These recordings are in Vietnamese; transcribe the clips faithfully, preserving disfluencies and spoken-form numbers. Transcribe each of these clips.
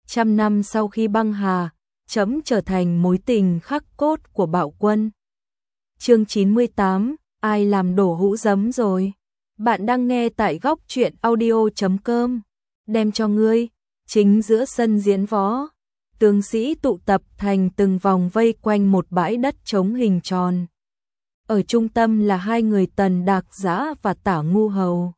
Trăm năm sau khi băng hà, trẫm trở thành mối tình khắc cốt của Bạo Quân. Chương chín mươi tám, ai làm đổ hũ giấm rồi? Bạn đang nghe tại góc truyện audio chấm com. Đem cho ngươi, chính giữa sân diễn võ, tướng sĩ tụ tập thành từng vòng vây quanh một bãi đất trống hình tròn. Ở trung tâm là hai người Tần Đạc Giã và Tả Ngu Hầu.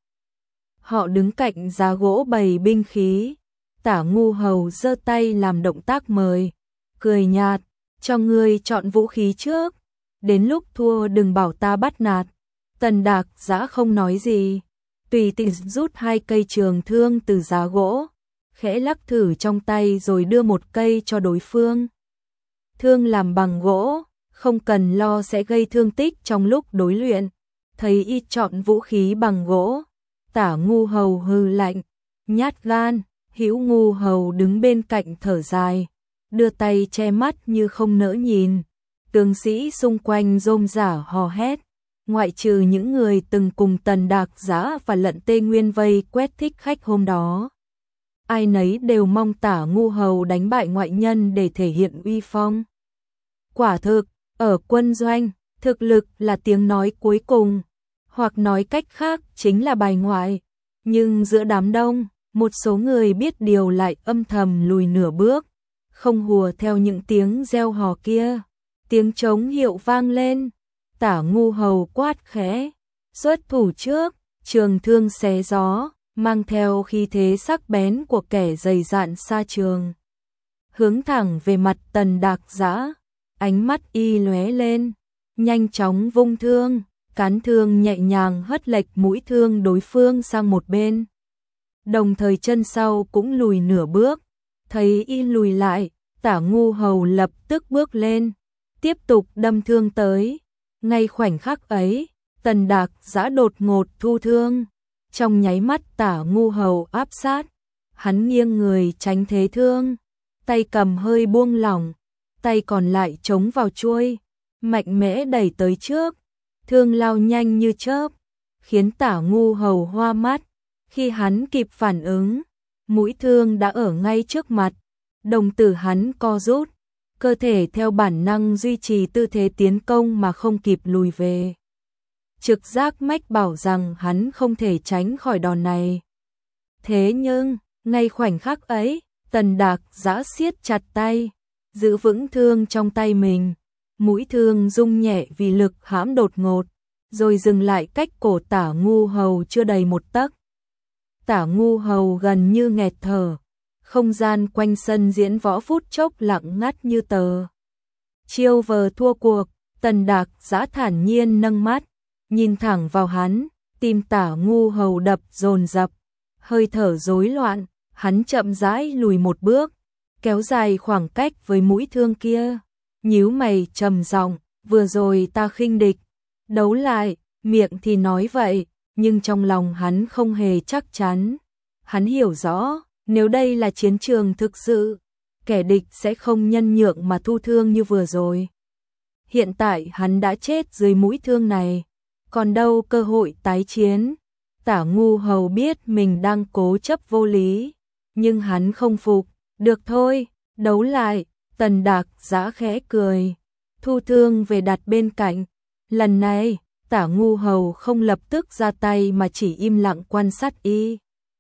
Họ đứng cạnh giá gỗ bày binh khí. Tả Ngu Hầu giơ tay làm động tác mời, cười nhạt, cho ngươi chọn vũ khí trước, đến lúc thua đừng bảo ta bắt nạt. Tần Đạc Giã không nói gì, tùy tiện rút hai cây trường thương từ giá gỗ, khẽ lắc thử trong tay rồi đưa một cây cho đối phương. Thương làm bằng gỗ, không cần lo sẽ gây thương tích trong lúc đối luyện. Thấy y chọn vũ khí bằng gỗ, Tả Ngu Hầu hừ lạnh, nhát gan. Hữu Ngu Hầu đứng bên cạnh thở dài, đưa tay che mắt như không nỡ nhìn. Tướng sĩ xung quanh rôm rả hò hét, ngoại trừ những người từng cùng Tần Đạc Giã và Lận Tê Nguyên vây quét thích khách hôm đó. Ai nấy đều mong Tả Ngu Hầu đánh bại ngoại nhân để thể hiện uy phong. Quả thực, ở quân doanh, thực lực là tiếng nói cuối cùng, hoặc nói cách khác chính là bài ngoại. Nhưng giữa đám đông, một số người biết điều lại âm thầm lùi nửa bước, không hùa theo những tiếng reo hò kia. Tiếng trống hiệu vang lên, Tả Ngu Hầu quát khẽ, xuất thủ trước, trường thương xé gió, mang theo khí thế sắc bén của kẻ dày dạn xa trường. Hướng thẳng về mặt Tần Đạc Giã, ánh mắt y lóe lên, nhanh chóng vung thương, cán thương nhẹ nhàng hất lệch mũi thương đối phương sang một bên. Đồng thời chân sau cũng lùi nửa bước, thấy y lùi lại, Tả Ngu Hầu lập tức bước lên, tiếp tục đâm thương tới. Ngay khoảnh khắc ấy, Tần Đạc Giã đột ngột thu thương, trong nháy mắt Tả Ngu Hầu áp sát, hắn nghiêng người tránh thế thương, tay cầm hơi buông lỏng, tay còn lại chống vào chuôi, mạnh mẽ đẩy tới trước, thương lao nhanh như chớp, khiến Tả Ngu Hầu hoa mắt. Khi hắn kịp phản ứng, mũi thương đã ở ngay trước mặt, đồng tử hắn co rút, cơ thể theo bản năng duy trì tư thế tiến công mà không kịp lùi về. Trực giác mách bảo rằng hắn không thể tránh khỏi đòn này. Thế nhưng, ngay khoảnh khắc ấy, Tần Đạc Giã siết chặt tay, giữ vững thương trong tay mình, mũi thương rung nhẹ vì lực hãm đột ngột, rồi dừng lại cách cổ Tả Ngu Hầu chưa đầy một tấc. Tả Ngu Hầu gần như nghẹt thở, không gian quanh sân diễn võ phút chốc lặng ngắt như tờ. Chiêu vờ thua cuộc, Tần Đạc Giã thản nhiên nâng mắt, nhìn thẳng vào hắn, tim Tả Ngu Hầu đập dồn dập, hơi thở rối loạn, hắn chậm rãi lùi một bước, kéo dài khoảng cách với mũi thương kia, nhíu mày trầm giọng, vừa rồi ta khinh địch, đấu lại, miệng thì nói vậy, nhưng trong lòng hắn không hề chắc chắn. Hắn hiểu rõ, nếu đây là chiến trường thực sự, kẻ địch sẽ không nhân nhượng mà thu thương như vừa rồi. Hiện tại hắn đã chết dưới mũi thương này, còn đâu cơ hội tái chiến. Tả Ngu Hầu biết mình đang cố chấp vô lý, nhưng hắn không phục. Được thôi, đấu lại. Tần Đạc Giã khẽ cười, thu thương về đặt bên cạnh. Lần này, Tả Ngu Hầu không lập tức ra tay mà chỉ im lặng quan sát y.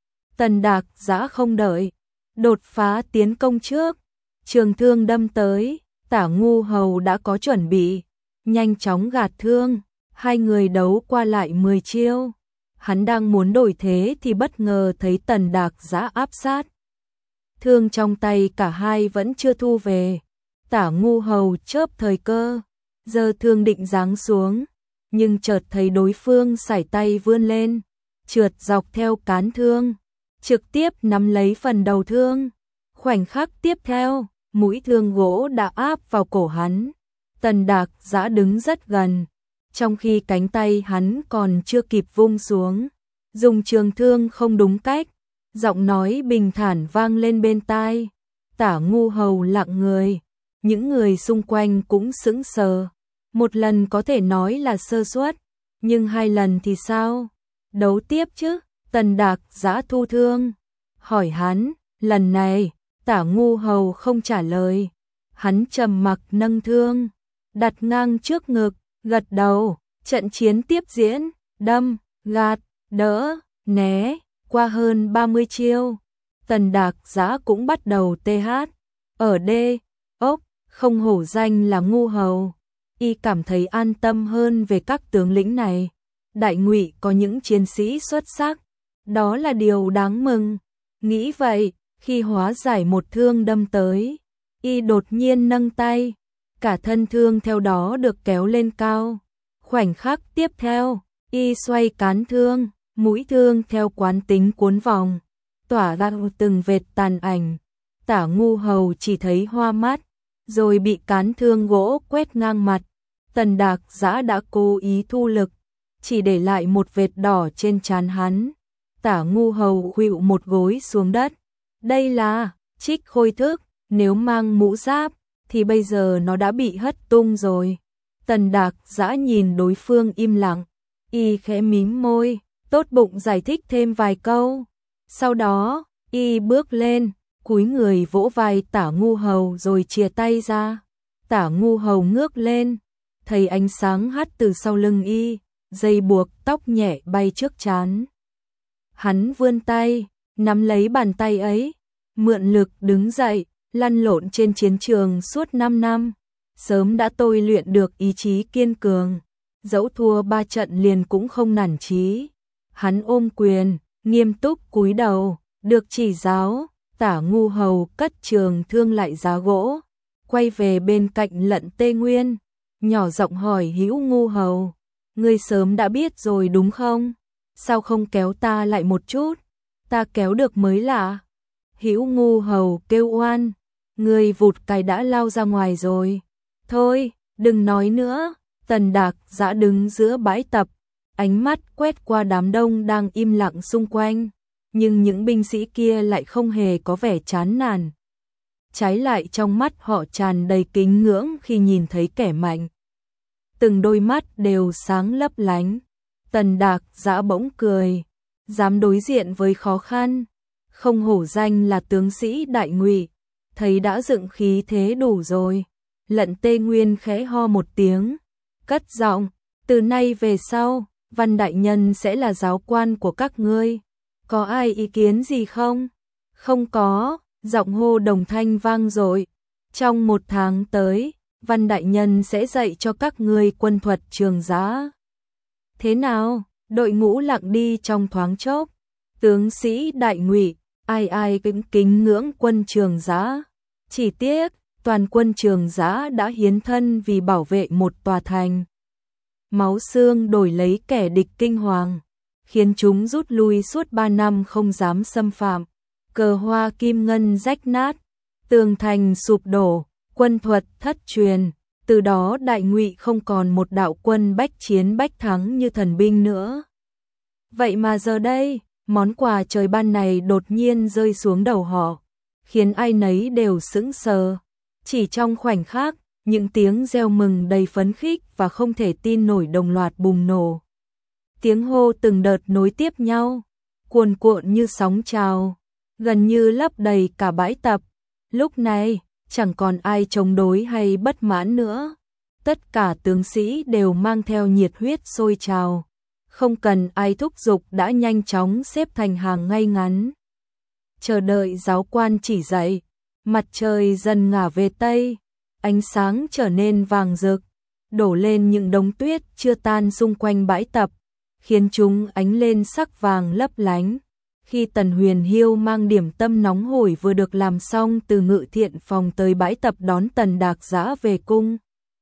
Tần Đạc Giã không đợi, đột phá tiến công trước, trường thương đâm tới, Tả Ngu Hầu đã có chuẩn bị, nhanh chóng gạt thương, hai người đấu qua lại mười chiêu. Hắn đang muốn đổi thế thì bất ngờ thấy Tần Đạc Giã áp sát. Thương trong tay cả hai vẫn chưa thu về, Tả Ngu Hầu chớp thời cơ, giơ thương định giáng xuống, nhưng chợt thấy đối phương sải tay vươn lên, trượt dọc theo cán thương, trực tiếp nắm lấy phần đầu thương. Khoảnh khắc tiếp theo, mũi thương gỗ đã áp vào cổ hắn. Tần Đạc Giã đứng rất gần, trong khi cánh tay hắn còn chưa kịp vung xuống, dùng trường thương không đúng cách, giọng nói bình thản vang lên bên tai. Tả Ngu Hầu lặng người, những người xung quanh cũng sững sờ. Một lần có thể nói là sơ suất, nhưng hai lần thì sao? Đấu tiếp chứ? Tần Đạc Giã thu thương, hỏi hắn, lần này, Tả Ngu Hầu không trả lời, hắn trầm mặc nâng thương, đặt ngang trước ngực, gật đầu, trận chiến tiếp diễn, đâm, gạt, đỡ, né, qua hơn ba mươi chiêu. Tần Đạc Giã cũng bắt đầu tê hát, ở đê, ốc, không hổ danh là Ngu Hầu. Y cảm thấy an tâm hơn về các tướng lĩnh này. Đại Ngụy có những chiến sĩ xuất sắc, đó là điều đáng mừng. Nghĩ vậy, khi hóa giải một thương đâm tới, Y đột nhiên nâng tay, cả thân thương theo đó được kéo lên cao. Khoảnh khắc tiếp theo, Y xoay cán thương, mũi thương theo quán tính cuốn vòng, tỏa ra từng vệt tàn ảnh. Tả Ngu Hầu chỉ thấy hoa mắt, rồi bị cán thương gỗ quét ngang mặt. Tần Đạc Giã đã cố ý thu lực, chỉ để lại một vệt đỏ trên trán hắn. Tả Ngu Hầu khuỵu một gối xuống đất. Đây là Trích Khôi thức, nếu mang mũ giáp thì bây giờ nó đã bị hất tung rồi. Tần Đạc Giã nhìn đối phương im lặng, Y khẽ mím môi, tốt bụng giải thích thêm vài câu. Sau đó, Y bước lên, cúi người vỗ vai Tả Ngu Hầu rồi chìa tay ra. Tả Ngu Hầu ngước lên, thấy ánh sáng hắt từ sau lưng Y, dây buộc tóc nhẹ bay trước trán. Hắn vươn tay, nắm lấy bàn tay ấy, mượn lực đứng dậy, lăn lộn trên chiến trường suốt năm năm, sớm đã tôi luyện được ý chí kiên cường, dẫu thua ba trận liền cũng không nản chí. Hắn ôm quyền, nghiêm túc cúi đầu, được chỉ giáo. Tả Ngu Hầu cất trường thương lại giá gỗ, quay về bên cạnh Lận Tê Nguyên, nhỏ giọng hỏi Hữu Ngu Hầu, ngươi sớm đã biết rồi đúng không? Sao không kéo ta lại một chút? Ta kéo được mới lạ. Hữu Ngu Hầu kêu oan, ngươi vụt cái đã lao ra ngoài rồi. Thôi, đừng nói nữa. Tần Đạc Giã đứng giữa bãi tập, ánh mắt quét qua đám đông đang im lặng xung quanh, nhưng những binh sĩ kia lại không hề có vẻ chán nản. Trái lại trong mắt họ tràn đầy kính ngưỡng khi nhìn thấy kẻ mạnh. Từng đôi mắt đều sáng lấp lánh. Tần Đạc Giã bỗng cười, dám đối diện với khó khăn, không hổ danh là tướng sĩ Đại Ngụy, thấy đã dựng khí thế đủ rồi. Lận Tê Nguyên khẽ ho một tiếng, cất giọng, từ nay về sau, Văn đại nhân sẽ là giáo quan của các ngươi. Có ai ý kiến gì không? Không có, giọng hô đồng thanh vang dội. Trong một tháng tới, Văn đại nhân sẽ dạy cho các ngươi quân thuật Trường Giã. Thế nào? Đội ngũ lặng đi trong thoáng chốc. Tướng sĩ Đại Ngụy, ai ai cũng kính ngưỡng quân Trường Giã. Chỉ tiếc, toàn quân Trường Giã đã hiến thân vì bảo vệ một tòa thành. Máu xương đổi lấy kẻ địch kinh hoàng, khiến chúng rút lui suốt ba năm không dám xâm phạm. Cờ hoa kim ngân rách nát, tường thành sụp đổ, quân thuật thất truyền. Từ đó Đại Ngụy không còn một đạo quân bách chiến bách thắng như thần binh nữa. Vậy mà giờ đây, món quà trời ban này đột nhiên rơi xuống đầu họ, khiến ai nấy đều sững sờ. Chỉ trong khoảnh khắc, những tiếng reo mừng đầy phấn khích và không thể tin nổi đồng loạt bùng nổ. Tiếng hô từng đợt nối tiếp nhau, cuồn cuộn như sóng trào, gần như lấp đầy cả bãi tập. Lúc này, chẳng còn ai chống đối hay bất mãn nữa. Tất cả tướng sĩ đều mang theo nhiệt huyết sôi trào, không cần ai thúc giục đã nhanh chóng xếp thành hàng ngay ngắn. Chờ đợi giáo quan chỉ dạy, mặt trời dần ngả về tây, ánh sáng trở nên vàng rực, đổ lên những đống tuyết chưa tan xung quanh bãi tập, khiến chúng ánh lên sắc vàng lấp lánh. Khi Tần Huyền Hiêu mang điểm tâm nóng hổi vừa được làm xong từ ngự thiện phòng tới bãi tập đón Tần Đạc Giã về cung,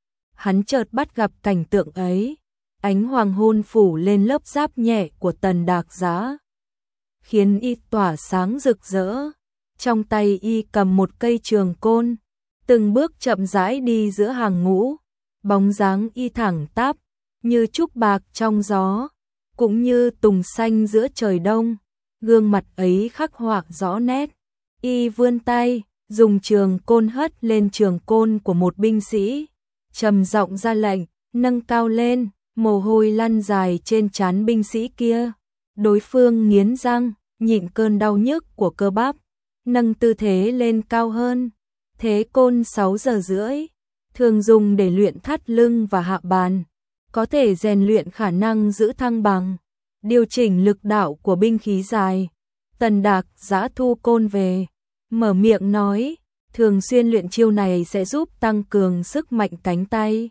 hắn chợt bắt gặp cảnh tượng ấy. Ánh hoàng hôn phủ lên lớp giáp nhẹ của Tần Đạc Giã, khiến y tỏa sáng rực rỡ. Trong tay y cầm một cây trường côn, từng bước chậm rãi đi giữa hàng ngũ, bóng dáng y thẳng tắp, như trúc bạc trong gió, cũng như tùng xanh giữa trời đông. Gương mặt ấy khắc họa rõ nét. Y vươn tay, dùng trường côn hất lên trường côn của một binh sĩ, trầm giọng ra lệnh, nâng cao lên. Mồ hôi lăn dài trên trán binh sĩ kia. Đối phương nghiến răng, nhịn cơn đau nhức của cơ bắp, nâng tư thế lên cao hơn. Thế côn sáu giờ rưỡi, thường dùng để luyện thắt lưng và hạ bàn, có thể rèn luyện khả năng giữ thăng bằng, điều chỉnh lực đạo của binh khí dài. Tần Đạc Giã thu côn về, mở miệng nói, thường xuyên luyện chiêu này sẽ giúp tăng cường sức mạnh cánh tay,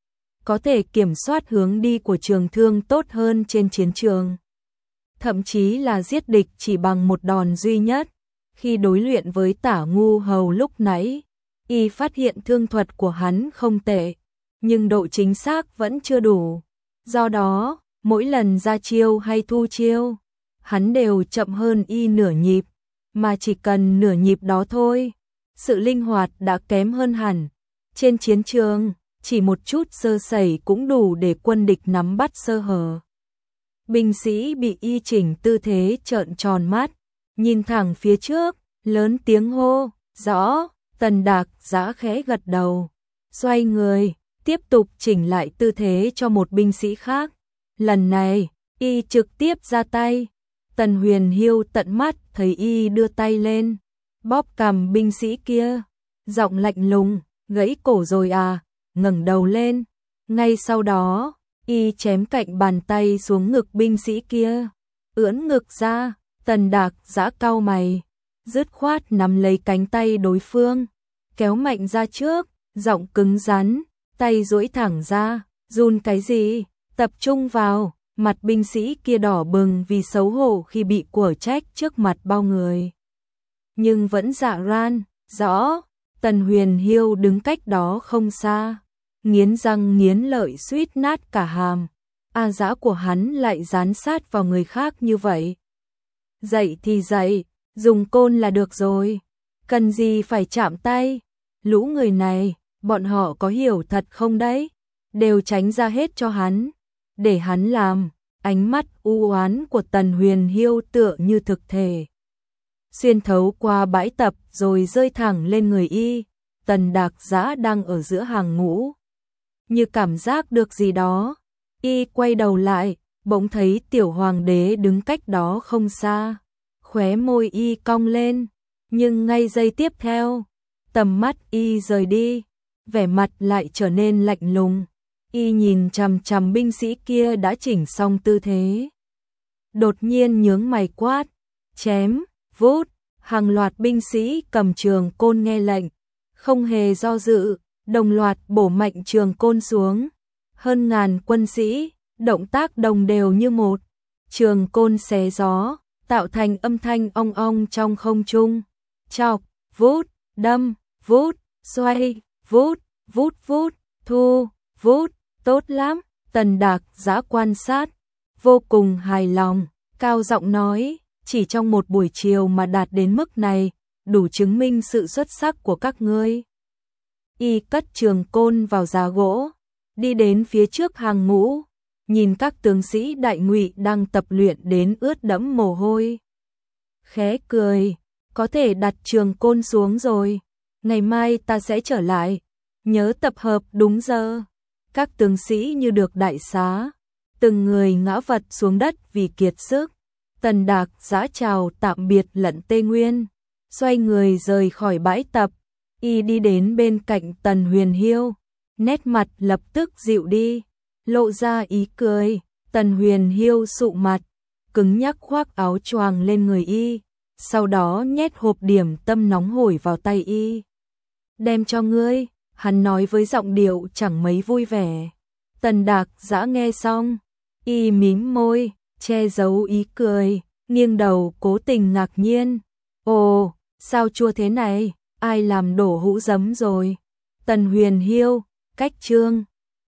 có thể kiểm soát hướng đi của trường thương tốt hơn trên chiến trường, thậm chí là giết địch chỉ bằng một đòn duy nhất. Khi đối luyện với Tả Ngu Hầu lúc nãy, y phát hiện thương thuật của hắn không tệ, nhưng độ chính xác vẫn chưa đủ. Do đó, mỗi lần ra chiêu hay thu chiêu, hắn đều chậm hơn y nửa nhịp, mà chỉ cần nửa nhịp đó thôi, sự linh hoạt đã kém hơn hẳn. Trên chiến trường, chỉ một chút sơ sẩy cũng đủ để quân địch nắm bắt sơ hở. Binh sĩ bị y chỉnh tư thế trợn tròn mắt, nhìn thẳng phía trước, lớn tiếng hô, rõ. Tần Đạc Giã khẽ gật đầu, xoay người, tiếp tục chỉnh lại tư thế cho một binh sĩ khác. Lần này, y trực tiếp ra tay. Tần Huyền Hiêu tận mắt thấy y đưa tay lên, bóp cằm binh sĩ kia, giọng lạnh lùng, gãy cổ rồi à, ngẩng đầu lên. Ngay sau đó, y chém cạnh bàn tay xuống ngực binh sĩ kia, ưỡn ngực ra. Tần Đạc Giã cau mày, dứt khoát nắm lấy cánh tay đối phương, kéo mạnh ra trước, giọng cứng rắn, tay duỗi thẳng ra, run cái gì, tập trung vào. Mặt binh sĩ kia đỏ bừng vì xấu hổ khi bị quở trách trước mặt bao người, nhưng vẫn dạ ran, rõ. Tần Huyền Hiêu đứng cách đó không xa, nghiến răng nghiến lợi suýt nát cả hàm. A Dã của hắn lại dán sát vào người khác như vậy. Dậy thì dậy, dùng côn là được rồi, cần gì phải chạm tay. Lũ người này, bọn họ có hiểu thật không đấy? Đều tránh ra hết cho hắn, để hắn làm. Ánh mắt u oán của Tần Huyền Hiêu tựa như thực thể, xuyên thấu qua bãi tập rồi rơi thẳng lên người y. Tần Đạc Giã đang ở giữa hàng ngũ, như cảm giác được gì đó, y quay đầu lại, bỗng thấy tiểu hoàng đế đứng cách đó không xa. Khóe môi y cong lên, nhưng ngay giây tiếp theo, tầm mắt y rời đi, vẻ mặt lại trở nên lạnh lùng. Y nhìn chằm chằm binh sĩ kia đã chỉnh xong tư thế, đột nhiên nhướng mày quát, chém, vút. Hàng loạt binh sĩ cầm trường côn nghe lệnh, không hề do dự, đồng loạt bổ mạnh trường côn xuống. Hơn ngàn quân sĩ, động tác đồng đều như một, trường côn xé gió, tạo thành âm thanh ong ong trong không trung. Chọc, vút, đâm, vút, xoay, vút, vút vút, thu, vút. Tốt lắm. Tần Đạc Giã quan sát, vô cùng hài lòng, cao giọng nói, chỉ trong một buổi chiều mà đạt đến mức này, đủ chứng minh sự xuất sắc của các ngươi. Y cất trường côn vào giá gỗ, đi đến phía trước hàng ngũ, nhìn các tướng sĩ đại ngụy đang tập luyện đến ướt đẫm mồ hôi. Khẽ cười, có thể đặt trường côn xuống rồi, ngày mai ta sẽ trở lại, nhớ tập hợp đúng giờ. Các tướng sĩ như được đại xá, từng người ngã vật xuống đất vì kiệt sức. Tần Đạc Giã chào tạm biệt Lận Tê Nguyên, xoay người rời khỏi bãi tập. Y đi đến bên cạnh Tần Huyền Hiêu, nét mặt lập tức dịu đi, lộ ra ý cười. Tần Huyền Hiêu sụ mặt, cứng nhắc khoác áo choàng lên người y, sau đó nhét hộp điểm tâm nóng hổi vào tay y. Đem cho ngươi. Hắn nói với giọng điệu chẳng mấy vui vẻ. Tần Đạc Giã nghe xong, y mím môi, che giấu ý cười, nghiêng đầu cố tình ngạc nhiên. Ồ, sao chua thế này, ai làm đổ hũ giấm rồi? Tần Huyền Hiêu, cách chương